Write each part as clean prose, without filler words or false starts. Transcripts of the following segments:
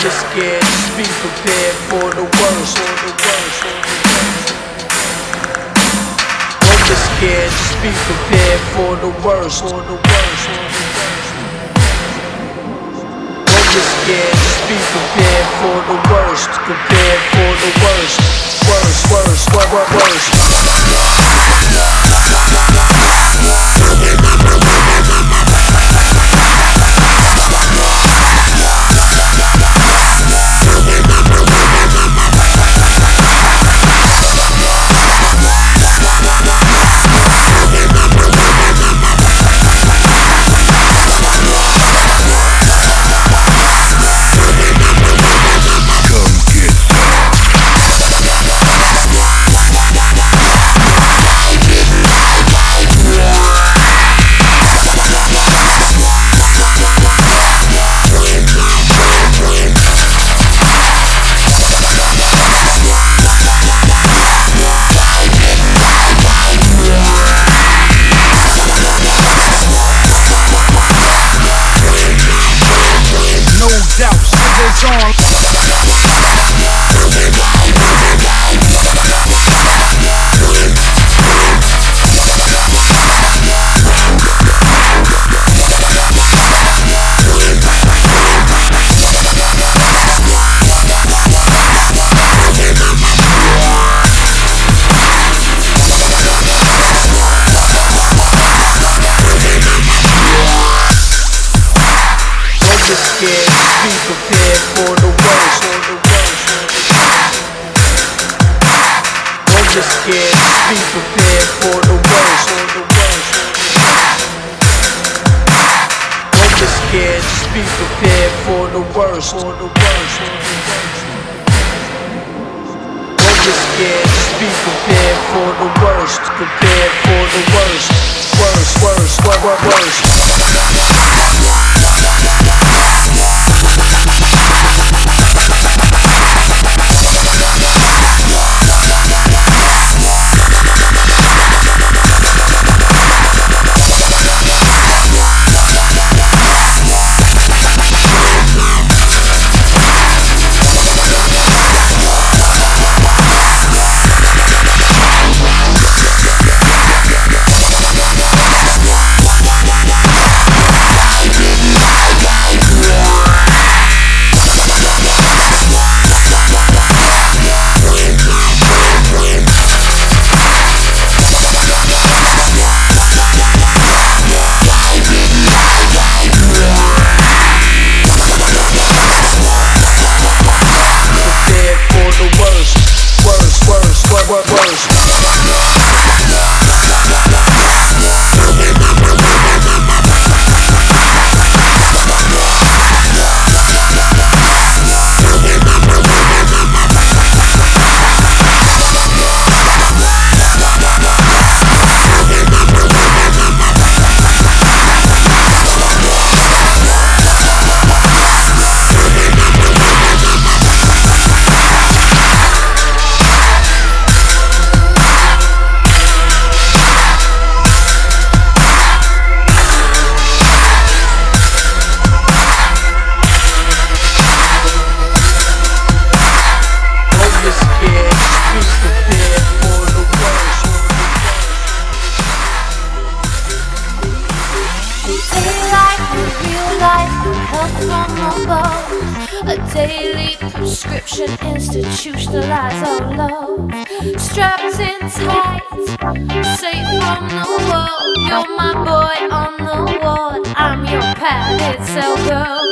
you're scared, just be prepared for the worst. When you're scared, just be prepared for the worst. When you're scared, just be prepared for the worst. Prepared for the worst. Worst. Scared, be prepared for the worst. When you're scared, be prepared for the worst. When you're scared, just be prepared for the worst. When you're scared, just be prepared for the worst. Prepared for the worst. Worst. A daily prescription, institutionalized all love. Strapped in tight, safe from the world. You're my boy on the ward, I'm your padded cell girl.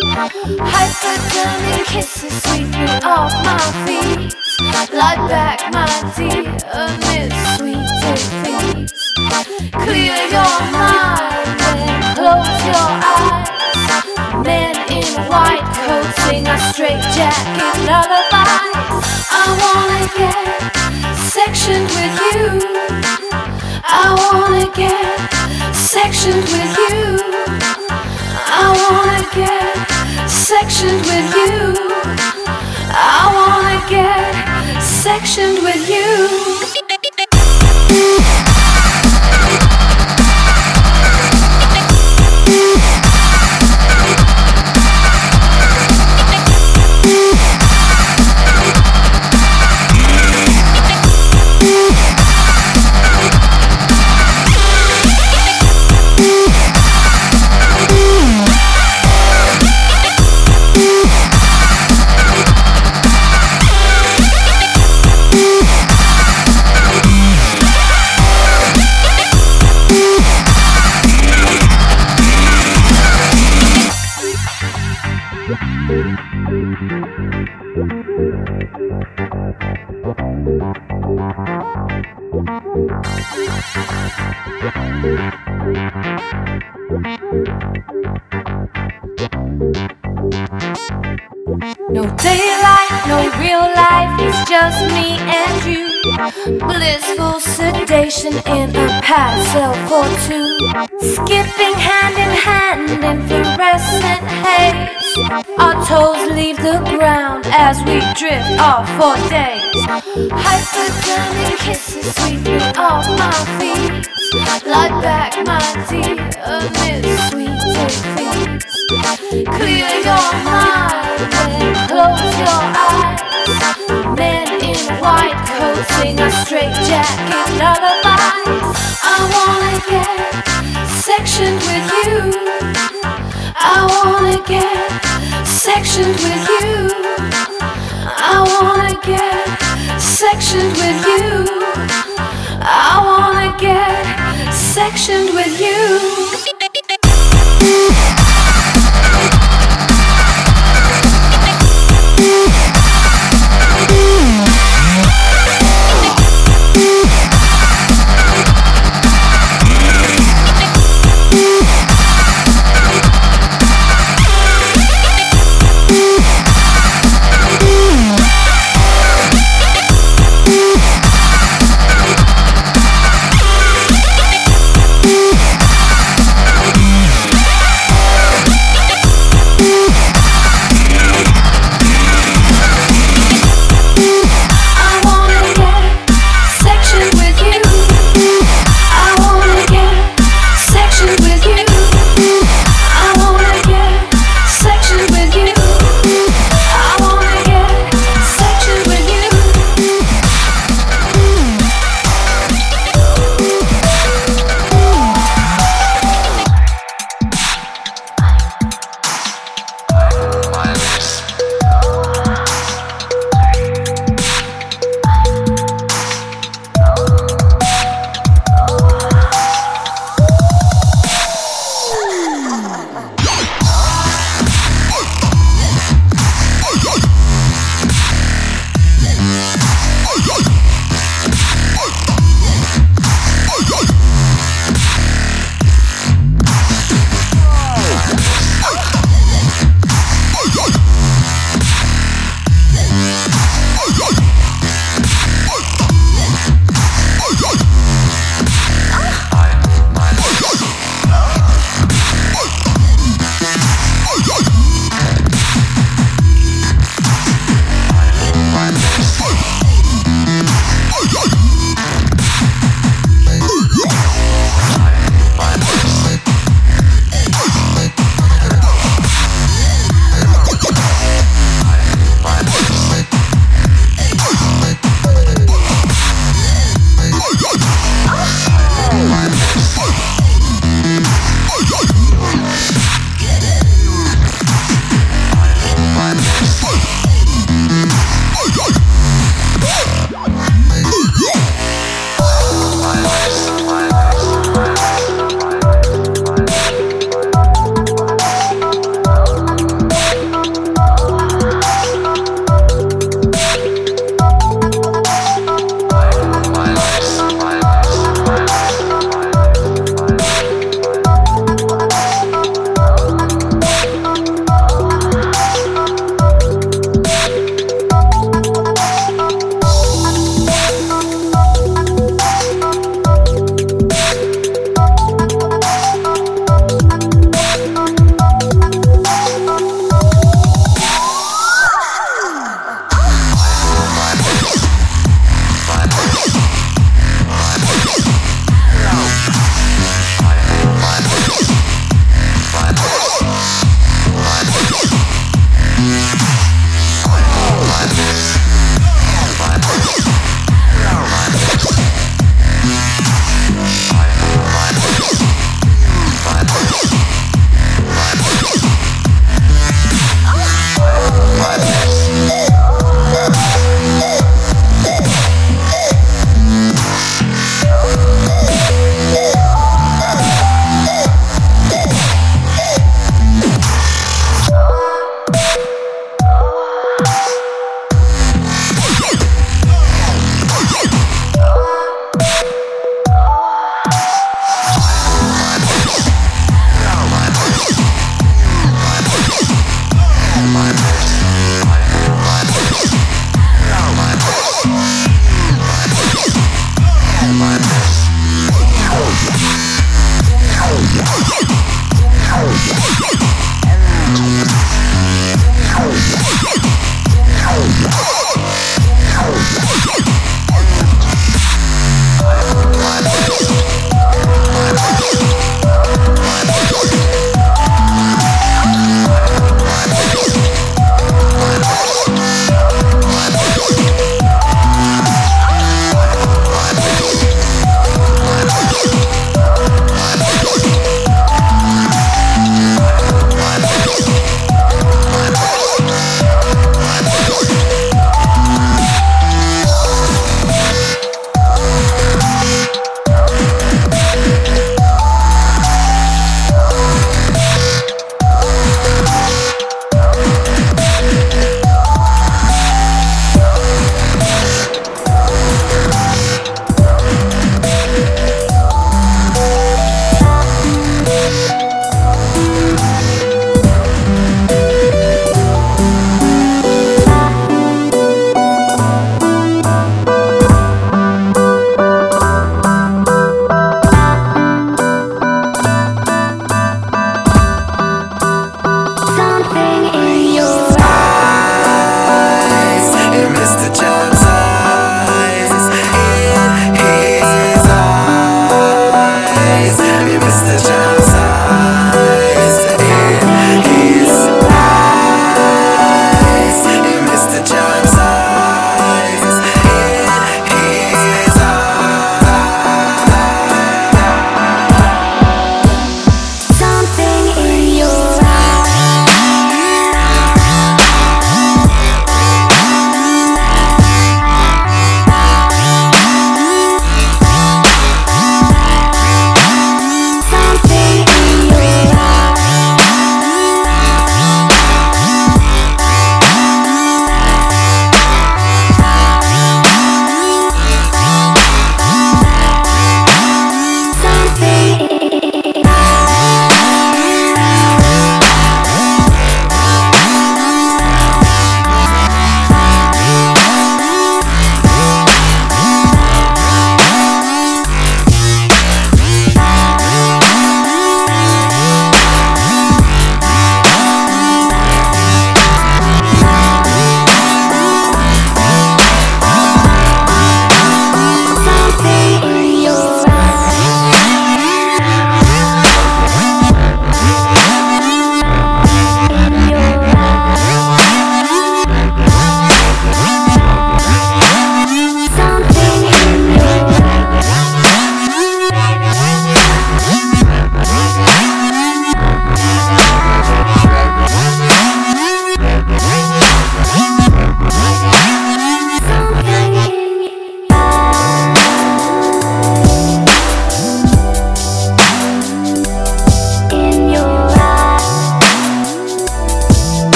Hypodermic kisses sweep me off my feet. Lie back, my dear, amid sweet defeat. Clear your mind and close your eyes. Men in white coats sing a straight jacket lullaby. I wanna get sectioned with you. I wanna get sectioned with you. I wanna get sectioned with you. I wanna get sectioned with you. No daylight, no real life, it's just me and you. Blissful sedation in a parcel for two. Skipping hand in hand in fluorescent haze. Our toes leave the ground as we drift off for days. Hypodermic kisses sweep me off my feet. Lie back, my dear, amid sweet defeat. Clear your mind and close your eyes. Men in white coats sing a straitjacket lullaby. I wanna get sectioned with you. I wanna get sectioned with you. I wanna get sectioned with you. I wanna get sectioned with you.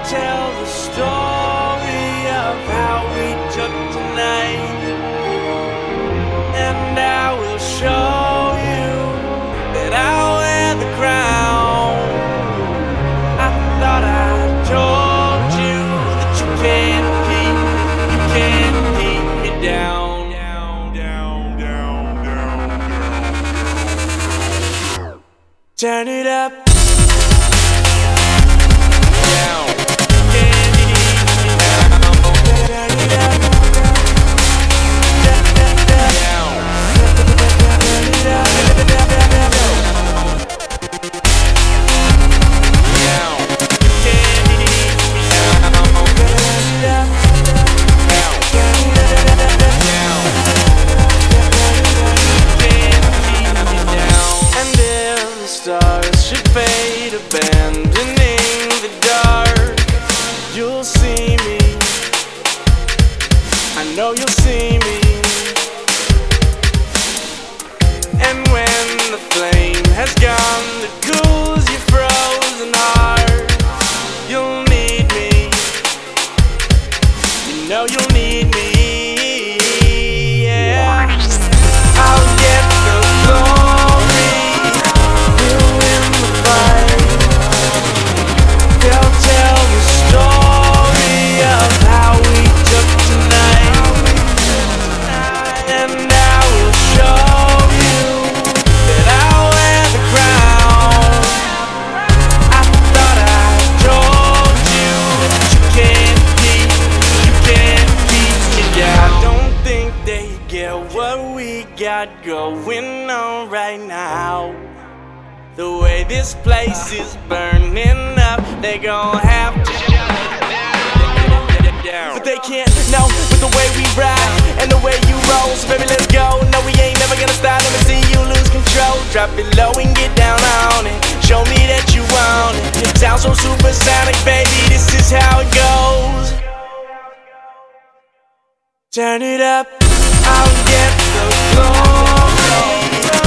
tell the story of how we took tonight, and I will show you that I'll wear the crown. I thought I told you that you can't keep me down. Turn it up. Abandoning the dark, you'll see me. I know you'll see me. And when the flame has gone that cools your frozen heart, you'll need me. You know you'll need me. Yeah, I'll get the glory. We'll win the fight. They'll tell the story of how we took tonight, and I will show you that I'll wear the crown. I thought I told you that you can't keep me down. I don't think they get what we got going on right now. The way this place is burning up, they gon' have to down. But they can't, no, with the way we ride and the way you roll. So baby, let's go. No, we ain't never gonna stop. Let me see you lose control. Drop it low and get down on it. Show me that you want it. It sounds so supersonic, baby. This is how it goes. Turn it up. I'll get the glory.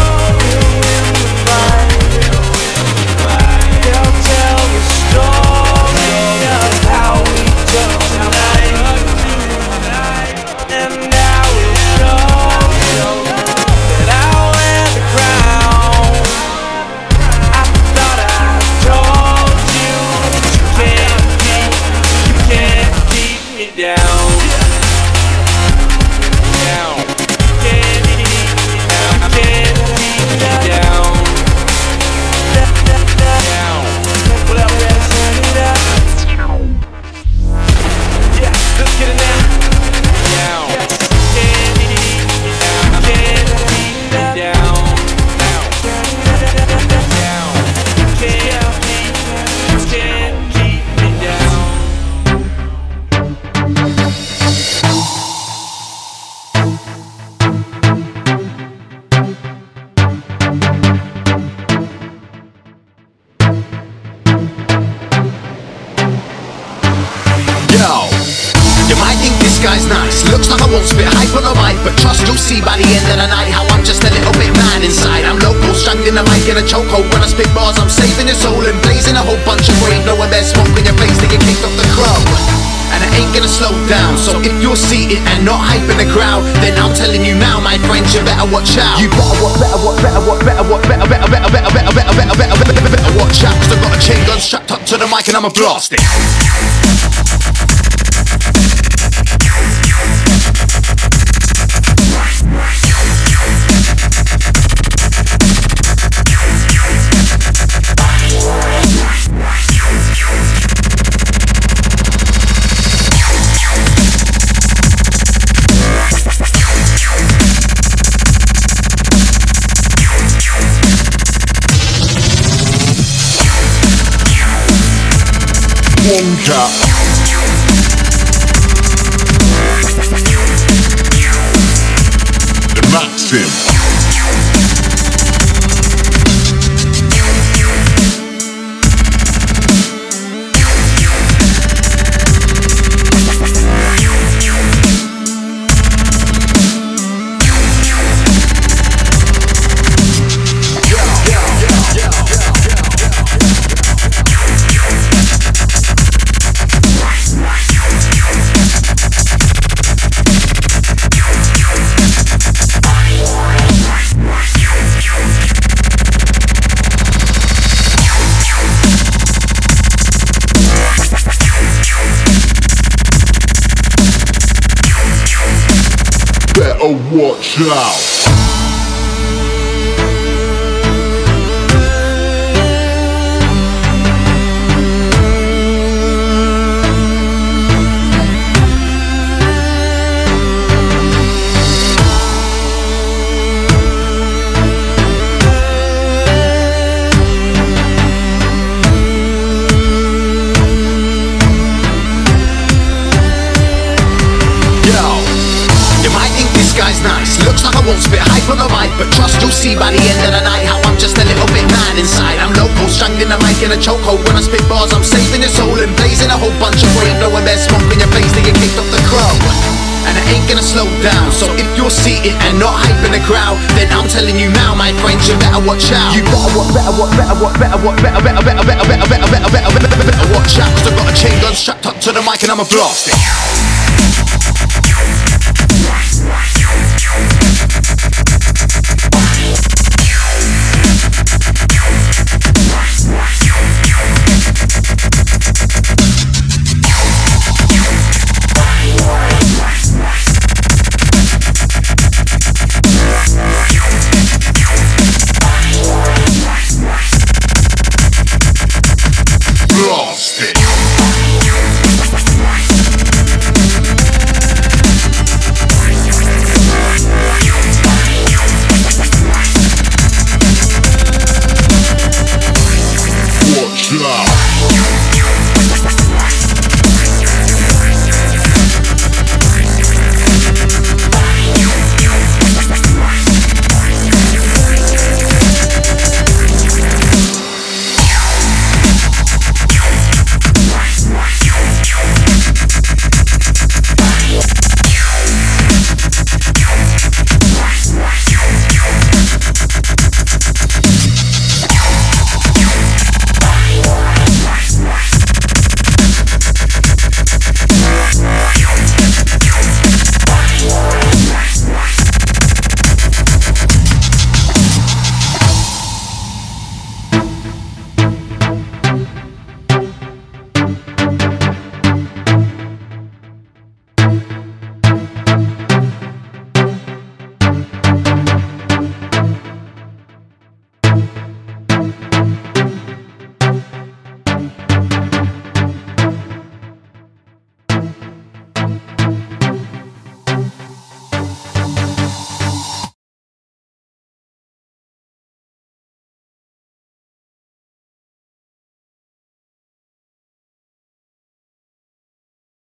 They'll tell the story of how we took tonight, and I will show you that I'll wear the crown. I thought I told you that you can't keep me down. Can't keep me down. Looks like I won't spit hype on a mic, but trust you'll see by the end of the night how I'm just a little bit mad inside. I'm local, strung in the mic in a chokehold. When I spit bars, I'm saving your soul and blazing a whole bunch of green. Knowing there's smoke in your face, they get kicked off the crow. And I ain't gonna slow down. So if you're seated and not hyping the crowd, then I'm telling you now, my friends, you better watch out. You better watch out. 'Cause I've got a chain gun strapped up to the mic and I'ma blast it. Wonka. The Maxim. Watch out. Nice. Looks like I won't spit hype on the mic, but trust you'll see by the end of the night how I'm just a little bit mad inside. I'm local, strangling the mic in a chokehold. When I spit bars, I'm saving your soul and blazing a whole bunch of brain, blowing their smoke in your face till you kicked off the crow. And I ain't gonna slow down. So if you're seated and not hyping the crowd, then I'm telling you now, my friends, you better watch out. You better watch out, cause I've got a chain gun strapped up to the mic and I'ma blast it. Watch out.